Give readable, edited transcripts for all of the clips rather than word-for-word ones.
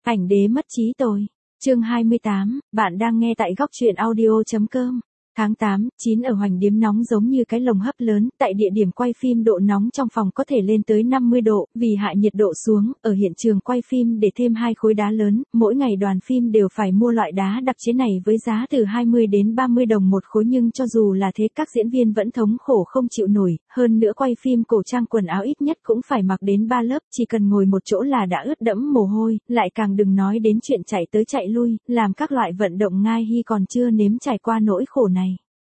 Ảnh đế mất trí tôi. Chương 28, bạn đang nghe tại góc truyện audio.com. Tháng 8, 9 ở Hoành Điếm nóng giống như cái lồng hấp lớn, tại địa điểm quay phim độ nóng trong phòng có thể lên tới 50 độ, vì hạ nhiệt độ xuống, ở hiện trường quay phim để thêm 2 khối đá lớn, mỗi ngày đoàn phim đều phải mua loại đá đặc chế này với giá từ 20 đến 30 đồng một khối, nhưng cho dù là thế các diễn viên vẫn thống khổ không chịu nổi, hơn nữa quay phim cổ trang quần áo ít nhất cũng phải mặc đến 3 lớp, chỉ cần ngồi một chỗ là đã ướt đẫm mồ hôi, lại càng đừng nói đến chuyện chạy tới chạy lui, làm các loại vận động ngai hy còn chưa nếm trải qua nỗi khổ này.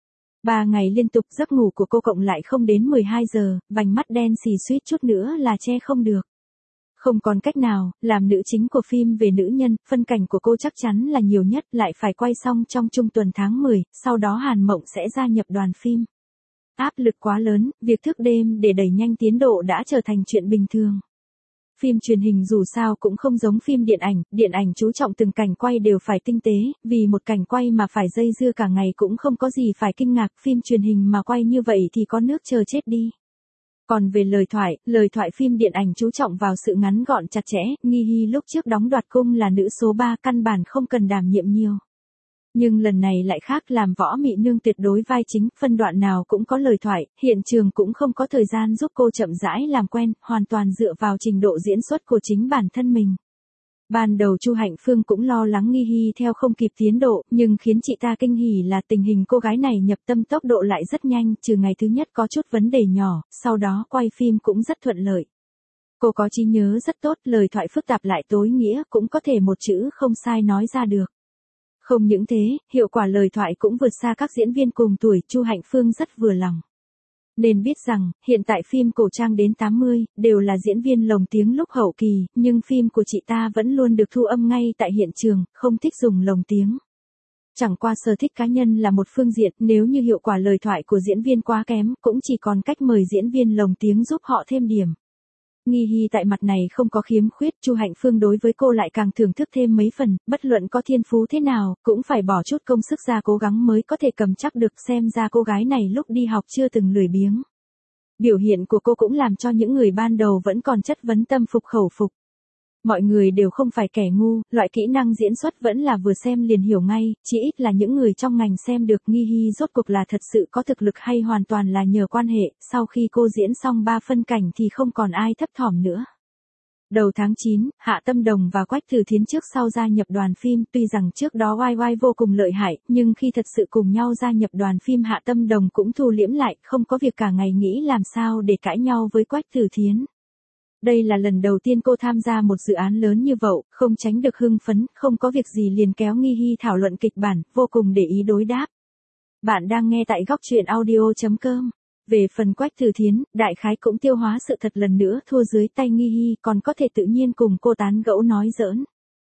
3 ngày liên tục giấc ngủ của cô cộng lại không đến 12 giờ, vành mắt đen xì suýt chút nữa là che không được. Không còn cách nào, làm nữ chính của phim về nữ nhân, phân cảnh của cô chắc chắn là nhiều nhất, lại phải quay xong trong trung tuần tháng 10, sau đó Hàn Mộng sẽ gia nhập đoàn phim. Áp lực quá lớn, việc thức đêm để đẩy nhanh tiến độ đã trở thành chuyện bình thường. Phim truyền hình dù sao cũng không giống phim điện ảnh chú trọng từng cảnh quay đều phải tinh tế, vì một cảnh quay mà phải dây dưa cả ngày cũng không có gì phải kinh ngạc, phim truyền hình mà quay như vậy thì có nước chờ chết đi. Còn về lời thoại phim điện ảnh chú trọng vào sự ngắn gọn chặt chẽ, Nghi Hy lúc trước đóng Đoạt Cung là nữ số 3 căn bản không cần đảm nhiệm nhiều. Nhưng lần này lại khác, làm Võ Mị Nương tuyệt đối vai chính, phân đoạn nào cũng có lời thoại, hiện trường cũng không có thời gian giúp cô chậm rãi làm quen, hoàn toàn dựa vào trình độ diễn xuất của chính bản thân mình. Ban đầu Chu Hạnh Phương cũng lo lắng Nghi Hy theo không kịp tiến độ, nhưng khiến chị ta kinh hỉ là tình hình cô gái này nhập tâm tốc độ lại rất nhanh, trừ ngày thứ nhất có chút vấn đề nhỏ, sau đó quay phim cũng rất thuận lợi. Cô có trí nhớ rất tốt, lời thoại phức tạp lại tối nghĩa, cũng có thể một chữ không sai nói ra được. Không những thế, hiệu quả lời thoại cũng vượt xa các diễn viên cùng tuổi, Chu Hạnh Phương rất vừa lòng. Nên biết rằng, hiện tại phim cổ trang đến 80, đều là diễn viên lồng tiếng lúc hậu kỳ, nhưng phim của chị ta vẫn luôn được thu âm ngay tại hiện trường, không thích dùng lồng tiếng. Chẳng qua sở thích cá nhân là một phương diện, nếu như hiệu quả lời thoại của diễn viên quá kém, cũng chỉ còn cách mời diễn viên lồng tiếng giúp họ thêm điểm. Nghi Hy tại mặt này không có khiếm khuyết, Chu Hạnh Phương đối với cô lại càng thưởng thức thêm mấy phần, bất luận có thiên phú thế nào, cũng phải bỏ chút công sức ra cố gắng mới có thể cầm chắc được, xem ra cô gái này lúc đi học chưa từng lười biếng. Biểu hiện của cô cũng làm cho những người ban đầu vẫn còn chất vấn tâm phục khẩu phục. Mọi người đều không phải kẻ ngu, loại kỹ năng diễn xuất vẫn là vừa xem liền hiểu ngay, chỉ ít là những người trong ngành xem được Nghi Hy rốt cuộc là thật sự có thực lực hay hoàn toàn là nhờ quan hệ, sau khi cô diễn xong 3 phân cảnh thì không còn ai thấp thỏm nữa. Đầu tháng 9, Hạ Tâm Đồng và Quách Tử Thiến trước sau gia nhập đoàn phim, tuy rằng trước đó oai oai vô cùng lợi hại, nhưng khi thật sự cùng nhau gia nhập đoàn phim Hạ Tâm Đồng cũng thu liễm lại, không có việc cả ngày nghĩ làm sao để cãi nhau với Quách Tử Thiến. Đây là lần đầu tiên cô tham gia một dự án lớn như vậy, không tránh được hưng phấn, không có việc gì liền kéo Nghi Hy thảo luận kịch bản, vô cùng để ý đối đáp. Bạn đang nghe tại góc truyện audio.com. Về phần Quách Tử Thiến, đại khái cũng tiêu hóa sự thật lần nữa thua dưới tay Nghi Hy, còn có thể tự nhiên cùng cô tán gẫu nói giỡn.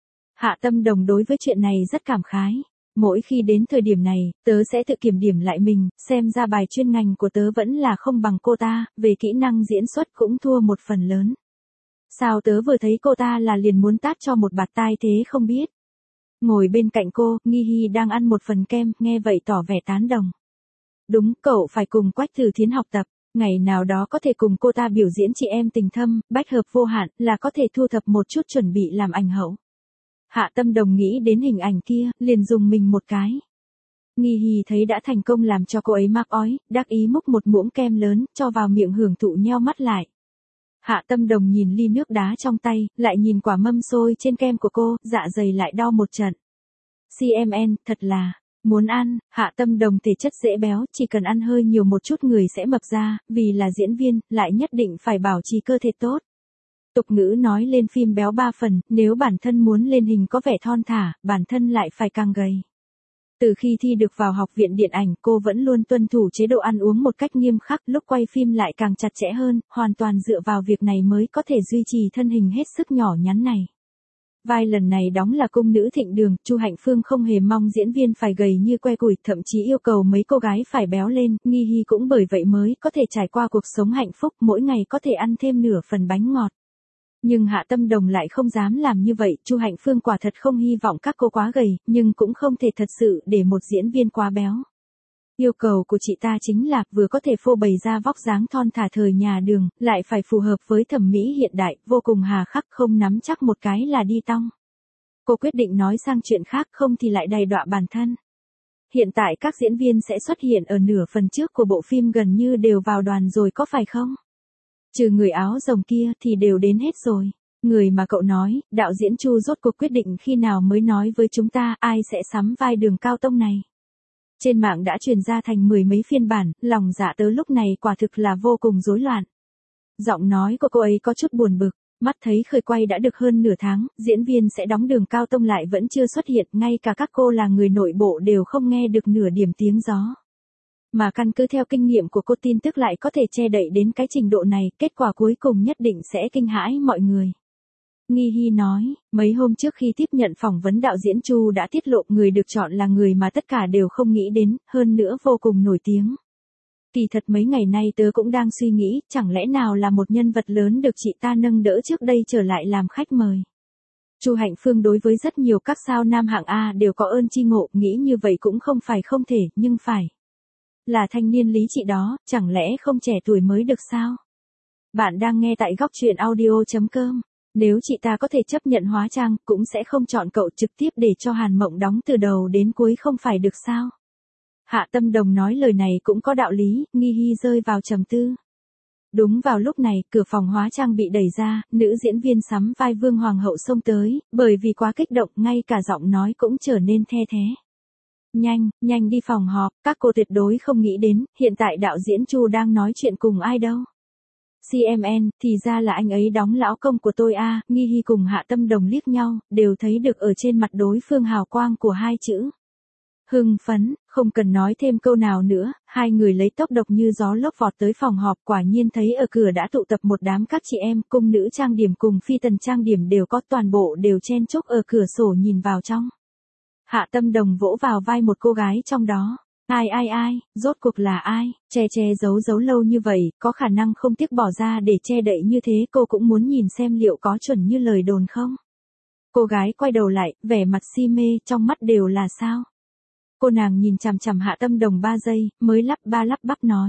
Hạ Tâm Đồng đối với chuyện này rất cảm khái. Mỗi khi đến thời điểm này, tớ sẽ tự kiểm điểm lại mình, xem ra bài chuyên ngành của tớ vẫn là không bằng cô ta, về kỹ năng diễn xuất cũng thua một phần lớn. Sao tớ vừa thấy cô ta là liền muốn tát cho một bạt tai thế không biết. Ngồi bên cạnh cô, Nghi Hy đang ăn một phần kem, nghe vậy tỏ vẻ tán đồng. Đúng, cậu phải cùng Quách Tử Thiến học tập, ngày nào đó có thể cùng cô ta biểu diễn chị em tình thâm, bách hợp vô hạn, là có thể thu thập một chút chuẩn bị làm ảnh hậu. Hạ Tâm Đồng nghĩ đến hình ảnh kia, liền dùng mình một cái. Nghi Hy thấy đã thành công làm cho cô ấy mắc ói, đắc ý múc một muỗng kem lớn, cho vào miệng hưởng thụ nheo mắt lại. Hạ Tâm Đồng nhìn ly nước đá trong tay, lại nhìn quả mâm xôi trên kem của cô, dạ dày lại đau một trận. CMN, thật là, muốn ăn, Hạ Tâm Đồng thể chất dễ béo, chỉ cần ăn hơi nhiều một chút người sẽ mập ra, vì là diễn viên, lại nhất định phải bảo trì cơ thể tốt. Tục ngữ nói lên phim béo 3 phần, nếu bản thân muốn lên hình có vẻ thon thả, bản thân lại phải càng gầy. Từ khi thi được vào học viện điện ảnh, cô vẫn luôn tuân thủ chế độ ăn uống một cách nghiêm khắc, lúc quay phim lại càng chặt chẽ hơn, hoàn toàn dựa vào việc này mới có thể duy trì thân hình hết sức nhỏ nhắn này. Vai lần này đóng là cung nữ Thịnh Đường, Chu Hạnh Phương không hề mong diễn viên phải gầy như que củi, thậm chí yêu cầu mấy cô gái phải béo lên, Nghi Hy cũng bởi vậy mới có thể trải qua cuộc sống hạnh phúc, mỗi ngày có thể ăn thêm nửa phần bánh ngọt. Nhưng Hạ Tâm Đồng lại không dám làm như vậy, Chu Hạnh Phương quả thật không hy vọng các cô quá gầy, nhưng cũng không thể thật sự để một diễn viên quá béo. Yêu cầu của chị ta chính là vừa có thể phô bày ra vóc dáng thon thả thời nhà Đường, lại phải phù hợp với thẩm mỹ hiện đại, vô cùng hà khắc, không nắm chắc một cái là đi tong. Cô quyết định nói sang chuyện khác không thì lại đầy đọa bản thân. Hiện tại các diễn viên sẽ xuất hiện ở nửa phần trước của bộ phim gần như đều vào đoàn rồi có phải không? Trừ người áo rồng kia thì đều đến hết rồi. Người mà cậu nói, đạo diễn Chu rốt cuộc quyết định khi nào mới nói với chúng ta ai sẽ sắm vai Đường Cao Tông này. Trên mạng đã truyền ra thành mười mấy phiên bản, lòng dạ tớ lúc này quả thực là vô cùng rối loạn. Giọng nói của cô ấy có chút buồn bực, mắt thấy khởi quay đã được hơn nửa tháng, diễn viên sẽ đóng Đường Cao Tông lại vẫn chưa xuất hiện, ngay cả các cô là người nội bộ đều không nghe được nửa điểm tiếng gió. Mà căn cứ theo kinh nghiệm của cô tin tức lại có thể che đậy đến cái trình độ này, kết quả cuối cùng nhất định sẽ kinh hãi mọi người. Nghi Hy nói, mấy hôm trước khi tiếp nhận phỏng vấn đạo diễn Chu đã tiết lộ người được chọn là người mà tất cả đều không nghĩ đến, hơn nữa vô cùng nổi tiếng. Kỳ thật mấy ngày nay tớ cũng đang suy nghĩ, chẳng lẽ nào là một nhân vật lớn được chị ta nâng đỡ trước đây trở lại làm khách mời. Chu Hạnh Phương đối với rất nhiều các sao nam hạng A đều có ơn chi ngộ, nghĩ như vậy cũng không phải không thể, nhưng phải là thanh niên lý trị đó, chẳng lẽ không trẻ tuổi mới được sao? Bạn đang nghe tại góc truyện audio.com. Nếu chị ta có thể chấp nhận hóa trang, cũng sẽ không chọn cậu trực tiếp để cho Hàn Mộng đóng từ đầu đến cuối không phải được sao? Hạ Tâm Đồng nói lời này cũng có đạo lý, Nghi Hy rơi vào trầm tư. Đúng vào lúc này, cửa phòng hóa trang bị đẩy ra, nữ diễn viên sắm vai Vương Hoàng hậu xông tới, bởi vì quá kích động, ngay cả giọng nói cũng trở nên the thế. Nhanh đi phòng họp, các cô tuyệt đối không nghĩ đến, hiện tại đạo diễn Chu đang nói chuyện cùng ai đâu. CMN, thì ra là anh ấy đóng lão công của tôi à, Nghi Hy cùng Hạ Tâm Đồng liếc nhau, đều thấy được ở trên mặt đối phương hào quang của hai chữ. Hưng phấn, không cần nói thêm câu nào nữa, hai người lấy tốc độc như gió lốc vọt tới phòng họp, quả nhiên thấy ở cửa đã tụ tập một đám các chị em, cung nữ trang điểm cùng phi tần trang điểm đều có, toàn bộ đều chen chúc ở cửa sổ nhìn vào trong. Hạ Tâm Đồng vỗ vào vai một cô gái trong đó. Ai, rốt cuộc là ai, che giấu lâu như vậy, có khả năng không tiếc bỏ ra để che đậy như thế, cô cũng muốn nhìn xem liệu có chuẩn như lời đồn không. Cô gái quay đầu lại, vẻ mặt si mê, trong mắt đều là sao. Cô nàng nhìn chằm chằm Hạ Tâm Đồng 3 giây, mới lắp bắp nói.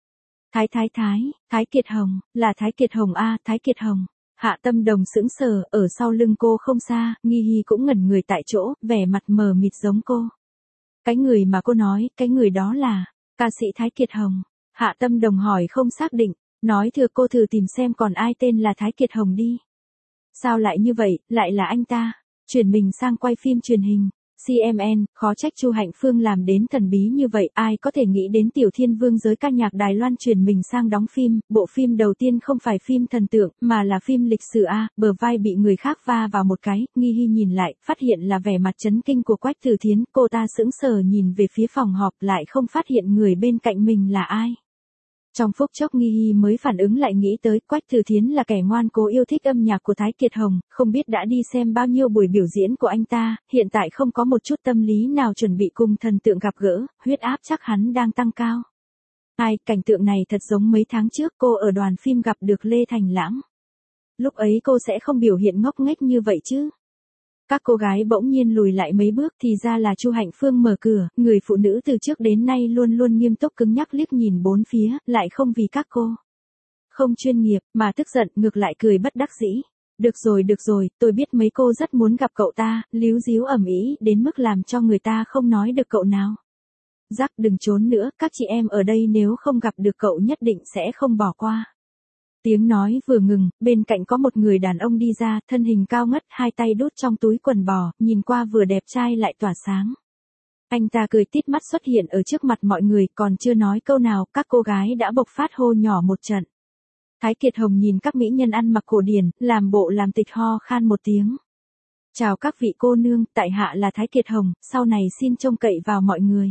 Thái Kiệt Hồng, là Thái Kiệt Hồng a, Thái Kiệt Hồng. Hạ Tâm Đồng sững sờ, ở sau lưng cô không xa, Nghi Hy cũng ngẩn người tại chỗ, vẻ mặt mờ mịt giống cô. Cái người mà cô nói, cái người đó là ca sĩ Thái Kiệt Hồng. Hạ Tâm Đồng hỏi không xác định, nói thưa cô thử tìm xem còn ai tên là Thái Kiệt Hồng đi. Sao lại như vậy, lại là anh ta, chuyển mình sang quay phim truyền hình. CMN, khó trách Chu Hạnh Phương làm đến thần bí như vậy, ai có thể nghĩ đến Tiểu Thiên Vương giới ca nhạc Đài Loan chuyển mình sang đóng phim, bộ phim đầu tiên không phải phim thần tượng, mà là phim lịch sử a, bờ vai bị người khác va vào một cái, Nghi Hy nhìn lại, phát hiện là vẻ mặt chấn kinh của Quách Tử Thiến, cô ta sững sờ nhìn về phía phòng họp lại không phát hiện người bên cạnh mình là ai. Trong phút chốc Nghi Hy mới phản ứng lại nghĩ tới Quách Tử Thiến là kẻ ngoan cố yêu thích âm nhạc của Thái Kiệt Hồng, không biết đã đi xem bao nhiêu buổi biểu diễn của anh ta, hiện tại không có một chút tâm lý nào chuẩn bị cùng thần tượng gặp gỡ, huyết áp chắc hắn đang tăng cao. Cảnh tượng này thật giống mấy tháng trước cô ở đoàn phim gặp được Lê Thành Lãng. Lúc ấy cô sẽ không biểu hiện ngốc nghếch như vậy chứ. Các cô gái bỗng nhiên lùi lại mấy bước thì ra là Chu Hạnh Phương mở cửa, người phụ nữ từ trước đến nay luôn luôn nghiêm túc cứng nhắc liếc nhìn bốn phía, lại không vì các cô không chuyên nghiệp, mà tức giận ngược lại cười bất đắc dĩ. Được rồi, tôi biết mấy cô rất muốn gặp cậu ta, líu díu ầm ĩ đến mức làm cho người ta không nói được cậu nào. Rắc đừng trốn nữa, các chị em ở đây nếu không gặp được cậu nhất định sẽ không bỏ qua. Tiếng nói vừa ngừng, bên cạnh có một người đàn ông đi ra, thân hình cao ngất, hai tay đút trong túi quần bò, nhìn qua vừa đẹp trai lại tỏa sáng. Anh ta cười tít mắt xuất hiện ở trước mặt mọi người, còn chưa nói câu nào, các cô gái đã bộc phát hô nhỏ một trận. Thái Kiệt Hồng nhìn các mỹ nhân ăn mặc cổ điển, làm bộ làm tịch ho khan một tiếng. Chào các vị cô nương, tại hạ là Thái Kiệt Hồng, sau này xin trông cậy vào mọi người.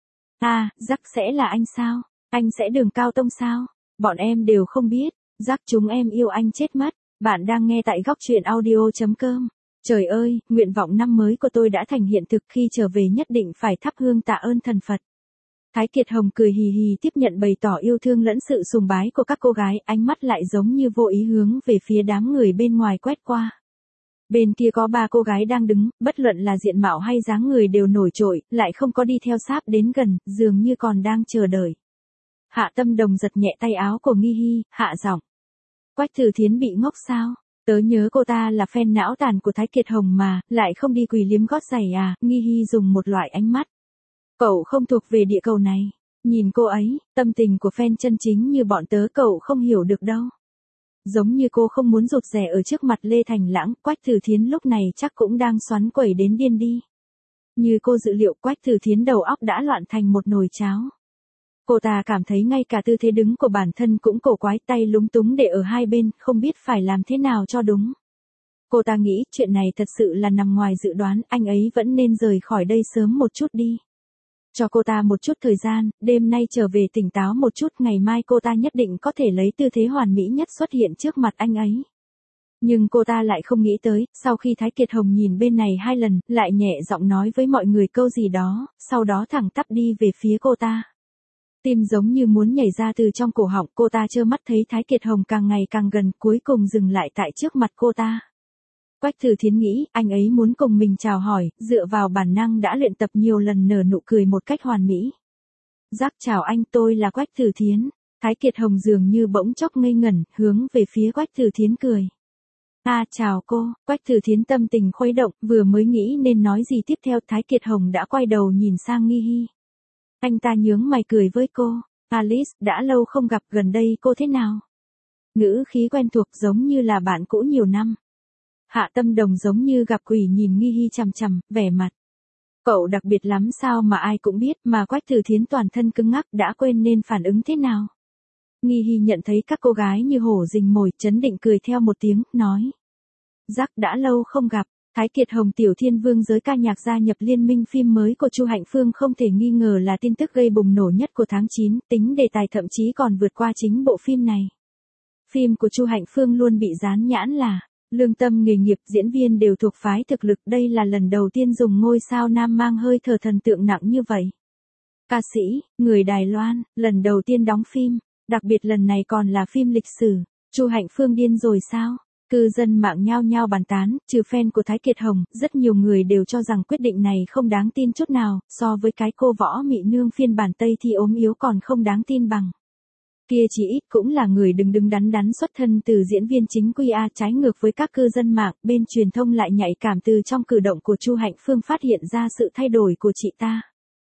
Rắc sẽ là anh sao? Anh sẽ Đường Cao Tông sao? Bọn em đều không biết. Rắc chúng em yêu anh chết mất. Bạn đang nghe tại góc truyện audio.com. Trời ơi, nguyện vọng năm mới của tôi đã thành hiện thực, khi trở về nhất định phải thắp hương tạ ơn thần Phật. Thái Kiệt Hồng cười hì hì tiếp nhận bày tỏ yêu thương lẫn sự sùng bái của các cô gái, ánh mắt lại giống như vô ý hướng về phía đám người bên ngoài quét qua. Bên kia có 3 cô gái đang đứng, bất luận là diện mạo hay dáng người đều nổi trội, lại không có đi theo sáp đến gần, dường như còn đang chờ đợi. Hạ Tâm Đồng giật nhẹ tay áo của Nghi Hy, hạ giọng. Quách Tử Thiến bị ngốc sao? Tớ nhớ cô ta là fan não tàn của Thái Kiệt Hồng mà, lại không đi quỳ liếm gót giày à, Nghi Hy dùng một loại ánh mắt. Cậu không thuộc về địa cầu này. Nhìn cô ấy, tâm tình của fan chân chính như bọn tớ cậu không hiểu được đâu. Giống như cô không muốn rụt rè ở trước mặt Lê Thành Lãng, Quách Thử Thiến lúc này chắc cũng đang xoắn quẩy đến điên đi. Như cô dự liệu, Quách Thử Thiến đầu óc đã loạn thành một nồi cháo. Cô ta cảm thấy ngay cả tư thế đứng của bản thân cũng cổ quái, tay lúng túng để ở hai bên, không biết phải làm thế nào cho đúng. Cô ta nghĩ chuyện này thật sự là nằm ngoài dự đoán, anh ấy vẫn nên rời khỏi đây sớm một chút đi. Cho cô ta một chút thời gian, đêm nay trở về tỉnh táo một chút, ngày mai cô ta nhất định có thể lấy tư thế hoàn mỹ nhất xuất hiện trước mặt anh ấy. Nhưng cô ta lại không nghĩ tới, sau khi Thái Kiệt Hồng nhìn bên này 2 lần, lại nhẹ giọng nói với mọi người câu gì đó, sau đó thẳng tắp đi về phía cô ta. Tim giống như muốn nhảy ra từ trong cổ họng, cô ta trơ mắt thấy Thái Kiệt Hồng càng ngày càng gần, cuối cùng dừng lại tại trước mặt cô ta. Quách Thử Thiến nghĩ, anh ấy muốn cùng mình chào hỏi, dựa vào bản năng đã luyện tập nhiều lần nở nụ cười một cách hoàn mỹ. Giác chào anh, tôi là Quách Thử Thiến. Thái Kiệt Hồng dường như bỗng chốc ngây ngẩn, hướng về phía Quách Thử Thiến cười. Chào cô, Quách Thử Thiến tâm tình khuấy động, vừa mới nghĩ nên nói gì tiếp theo, Thái Kiệt Hồng đã quay đầu nhìn sang Nghi Hy. Anh ta nhướng mày cười với cô, Alice, đã lâu không gặp, gần đây cô thế nào? Ngữ khí quen thuộc giống như là bạn cũ nhiều năm. Hạ Tâm Đồng giống như gặp quỷ nhìn Nghi Hy chằm chằm, vẻ mặt. Cậu đặc biệt lắm sao mà ai cũng biết, mà Quách Thử Thiến toàn thân cứng ngắc đã quên nên phản ứng thế nào. Nghi Hy nhận thấy các cô gái như hổ rình mồi, chấn định cười theo một tiếng, nói. Giác đã lâu không gặp. Thái Kiệt Hồng Tiểu Thiên Vương giới ca nhạc gia nhập liên minh phim mới của Chu Hạnh Phương không thể nghi ngờ là tin tức gây bùng nổ nhất của tháng 9, tính đề tài thậm chí còn vượt qua chính bộ phim này. Phim của Chu Hạnh Phương luôn bị dán nhãn là lương tâm nghề nghiệp, diễn viên đều thuộc phái thực lực, đây là lần đầu tiên dùng ngôi sao nam mang hơi thở thần tượng nặng như vậy. Ca sĩ, người Đài Loan, lần đầu tiên đóng phim, đặc biệt lần này còn là phim lịch sử. Chu Hạnh Phương điên rồi sao? Cư dân mạng nhao nhao bàn tán, trừ fan của Thái Kiệt Hồng, rất nhiều người đều cho rằng quyết định này không đáng tin chút nào, so với cái cô võ mị nương phiên bản Tây thì ốm yếu còn không đáng tin bằng. Kia chỉ ít cũng là người đứng đắn đắn xuất thân từ diễn viên chính quy A, trái ngược với các cư dân mạng, bên truyền thông lại nhạy cảm từ trong cử động của Chu Hạnh Phương phát hiện ra sự thay đổi của chị ta.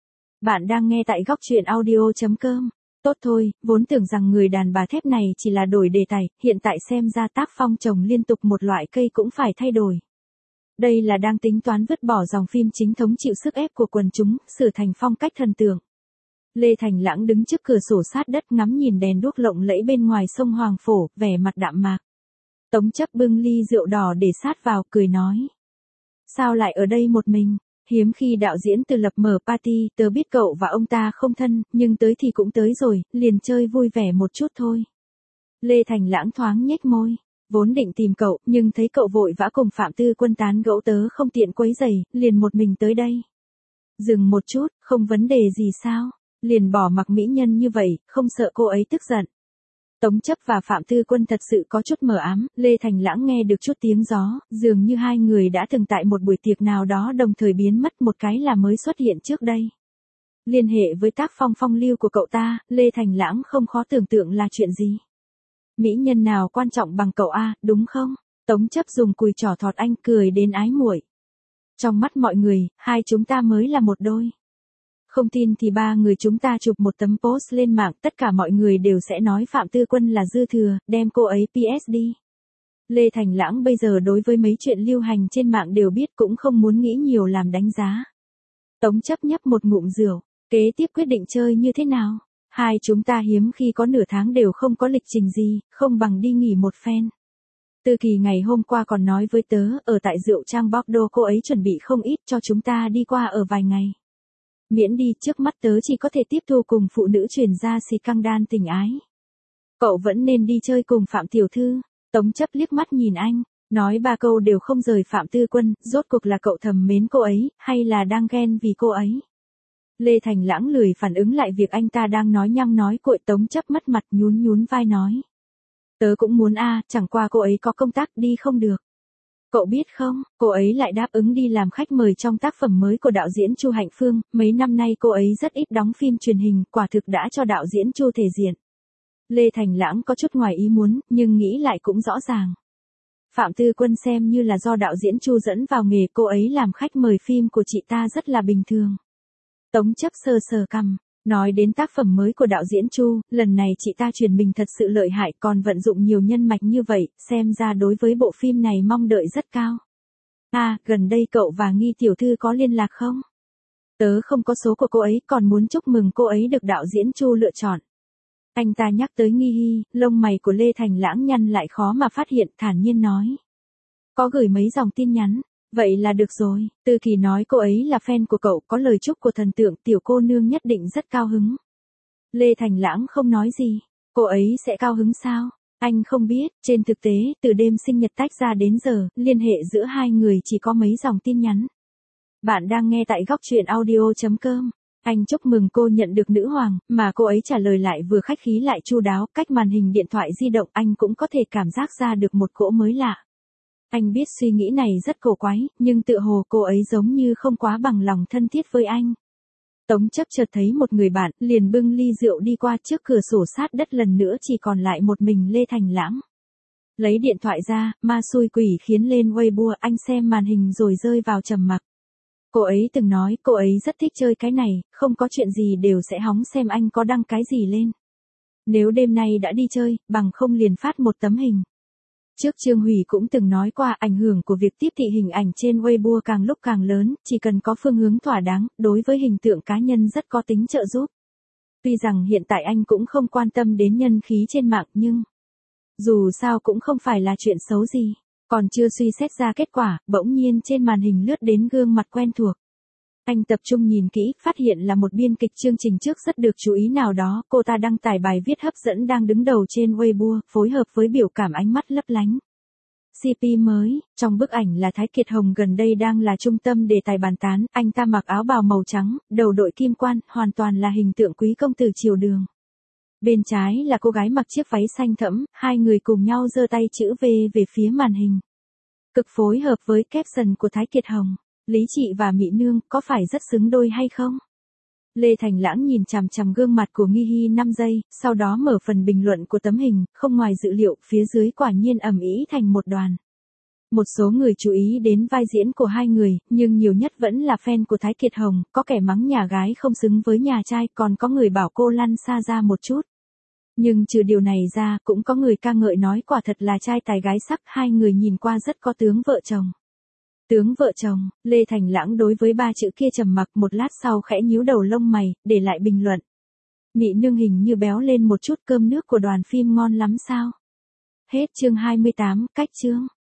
Bạn đang nghe tại góc truyện audio.com. Tốt thôi, vốn tưởng rằng người đàn bà thép này chỉ là đổi đề tài, hiện tại xem ra tác phong trồng liên tục một loại cây cũng phải thay đổi. Đây là đang tính toán vứt bỏ dòng phim chính thống chịu sức ép của quần chúng, sửa thành phong cách thần tượng. Lê Thành Lãng đứng trước cửa sổ sát đất ngắm nhìn đèn đuốc lộng lẫy bên ngoài sông Hoàng Phổ, vẻ mặt đạm mạc. Tống Chấp bưng ly rượu đỏ để sát vào, cười nói. Sao lại ở đây một mình? Hiếm khi đạo diễn Từ Lập mở party, tớ biết cậu và ông ta không thân, nhưng tới thì cũng tới rồi, liền chơi vui vẻ một chút thôi. Lê Thành Lãng thoáng nhếch môi. Vốn định tìm cậu, nhưng thấy cậu vội vã cùng Phạm Tư Quân tán gẫu tớ không tiện quấy rầy, liền một mình tới đây. Dừng một chút, không vấn đề gì sao? Liền bỏ mặc mỹ nhân như vậy, không sợ cô ấy tức giận. Tống Chấp và Phạm Tư Quân thật sự có chút mờ ám, Lê Thành Lãng nghe được chút tiếng gió, dường như hai người đã từng tại một buổi tiệc nào đó đồng thời biến mất, một cái là mới xuất hiện trước đây. Liên hệ với tác phong phong lưu của cậu ta, Lê Thành Lãng không khó tưởng tượng là chuyện gì. Mỹ nhân nào quan trọng bằng cậu A, đúng không? Tống Chấp dùng cùi trỏ thọt anh, cười đến ái muội. Trong mắt mọi người, hai chúng ta mới là một đôi. Không tin thì ba người chúng ta chụp một tấm post lên mạng, tất cả mọi người đều sẽ nói Phạm Tư Quân là dư thừa, đem cô ấy PS đi. Lê Thành Lãng bây giờ đối với mấy chuyện lưu hành trên mạng đều biết, cũng không muốn nghĩ nhiều làm đánh giá. Tống Chấp nhấp một ngụm rượu, kế tiếp quyết định chơi như thế nào? Hai chúng ta hiếm khi có nửa tháng đều không có lịch trình gì, không bằng đi nghỉ một phen. Tư Kỳ ngày hôm qua còn nói với tớ, ở tại rượu trang Bordeaux cô ấy chuẩn bị không ít cho chúng ta đi qua ở vài ngày. Miễn đi, trước mắt tớ chỉ có thể tiếp thu cùng phụ nữ truyền ra xì căng đan tình ái. Cậu vẫn nên đi chơi cùng Phạm Tiểu Thư. Tống Chấp liếc mắt nhìn anh, nói ba câu đều không rời Phạm Tư Quân, rốt cuộc là cậu thầm mến cô ấy, hay là đang ghen vì cô ấy. Lê Thành Lãng lười phản ứng lại việc anh ta đang nói nhăng nói cuội. Tống Chấp mất mặt nhún vai nói. Tớ cũng muốn chẳng qua cô ấy có công tác đi không được. Cậu biết không, cô ấy lại đáp ứng đi làm khách mời trong tác phẩm mới của đạo diễn Chu Hạnh Phương, mấy năm nay cô ấy rất ít đóng phim truyền hình, quả thực đã cho đạo diễn Chu thể diện. Lê Thành Lãng có chút ngoài ý muốn, nhưng nghĩ lại cũng rõ ràng. Phạm Tư Quân xem như là do đạo diễn Chu dẫn vào nghề, cô ấy làm khách mời phim của chị ta rất là bình thường. Tống Chấp sờ sờ cằm, nói đến tác phẩm mới của đạo diễn Chu, lần này chị ta truyền mình thật sự lợi hại, còn vận dụng nhiều nhân mạch như vậy, xem ra đối với bộ phim này mong đợi rất cao. À, gần đây cậu và Nghi tiểu thư có liên lạc không? Tớ không có số của cô ấy, còn muốn chúc mừng cô ấy được đạo diễn Chu lựa chọn. Anh ta nhắc tới Nghi Hi, lông mày của Lê Thành Lãng nhăn lại khó mà phát hiện, thản nhiên nói. Có gửi mấy dòng tin nhắn, vậy là được rồi. Tư Kỳ nói cô ấy là fan của cậu, có lời chúc của thần tượng, tiểu cô nương nhất định rất cao hứng. Lê Thành Lãng không nói gì, cô ấy sẽ cao hứng sao? Anh không biết, trên thực tế, từ đêm sinh nhật tách ra đến giờ, liên hệ giữa hai người chỉ có mấy dòng tin nhắn. Bạn đang nghe tại góc truyện audio.com. Anh chúc mừng cô nhận được nữ hoàng, mà cô ấy trả lời lại vừa khách khí lại chu đáo, cách màn hình điện thoại di động anh cũng có thể cảm giác ra được một cỗ mới lạ. Anh biết suy nghĩ này rất cổ quái, nhưng tựa hồ cô ấy giống như không quá bằng lòng thân thiết với anh. Tống Chấp chợt thấy một người bạn, liền bưng ly rượu đi qua, trước cửa sổ sát đất lần nữa chỉ còn lại một mình Lê Thành Lãng. Lấy điện thoại ra, ma xui quỷ khiến lên Weibo, anh xem màn hình rồi rơi vào trầm mặc. Cô ấy từng nói cô ấy rất thích chơi cái này, không có chuyện gì đều sẽ hóng xem anh có đăng cái gì lên. Nếu đêm nay đã đi chơi, bằng không liền phát một tấm hình. Trước Trương Hủy cũng từng nói qua, ảnh hưởng của việc tiếp thị hình ảnh trên Weibo càng lúc càng lớn, chỉ cần có phương hướng thỏa đáng, đối với hình tượng cá nhân rất có tính trợ giúp. Tuy rằng hiện tại anh cũng không quan tâm đến nhân khí trên mạng, nhưng dù sao cũng không phải là chuyện xấu gì. Còn chưa suy xét ra kết quả, bỗng nhiên trên màn hình lướt đến gương mặt quen thuộc. Anh tập trung nhìn kỹ, phát hiện là một biên kịch chương trình trước rất được chú ý nào đó, cô ta đăng tải bài viết hấp dẫn đang đứng đầu trên Weibo, phối hợp với biểu cảm ánh mắt lấp lánh. CP mới, trong bức ảnh là Thái Kiệt Hồng gần đây đang là trung tâm đề tài bàn tán, anh ta mặc áo bào màu trắng, đầu đội kim quan, hoàn toàn là hình tượng quý công tử triều đường. Bên trái là cô gái mặc chiếc váy xanh thẫm, hai người cùng nhau giơ tay chữ V về phía màn hình. Cực phối hợp với caption của Thái Kiệt Hồng, Lý Trị và Mỹ Nương, có phải rất xứng đôi hay không? Lê Thành Lãng nhìn chằm chằm gương mặt của Nghi Hi 5 giây, sau đó mở phần bình luận của tấm hình, không ngoài dự liệu, phía dưới quả nhiên ầm ĩ thành một đoàn. Một số người chú ý đến vai diễn của hai người, nhưng nhiều nhất vẫn là fan của Thái Kiệt Hồng, có kẻ mắng nhà gái không xứng với nhà trai, còn có người bảo cô lăn xa ra một chút. Nhưng trừ điều này ra, cũng có người ca ngợi nói quả thật là trai tài gái sắc, hai người nhìn qua rất có tướng vợ chồng. Tướng vợ chồng, Lê Thành Lãng đối với ba chữ kia trầm mặc, một lát sau khẽ nhíu đầu lông mày, để lại bình luận. Mỹ Nương hình như béo lên một chút, cơm nước của đoàn phim ngon lắm sao? Hết chương 28, cách chương.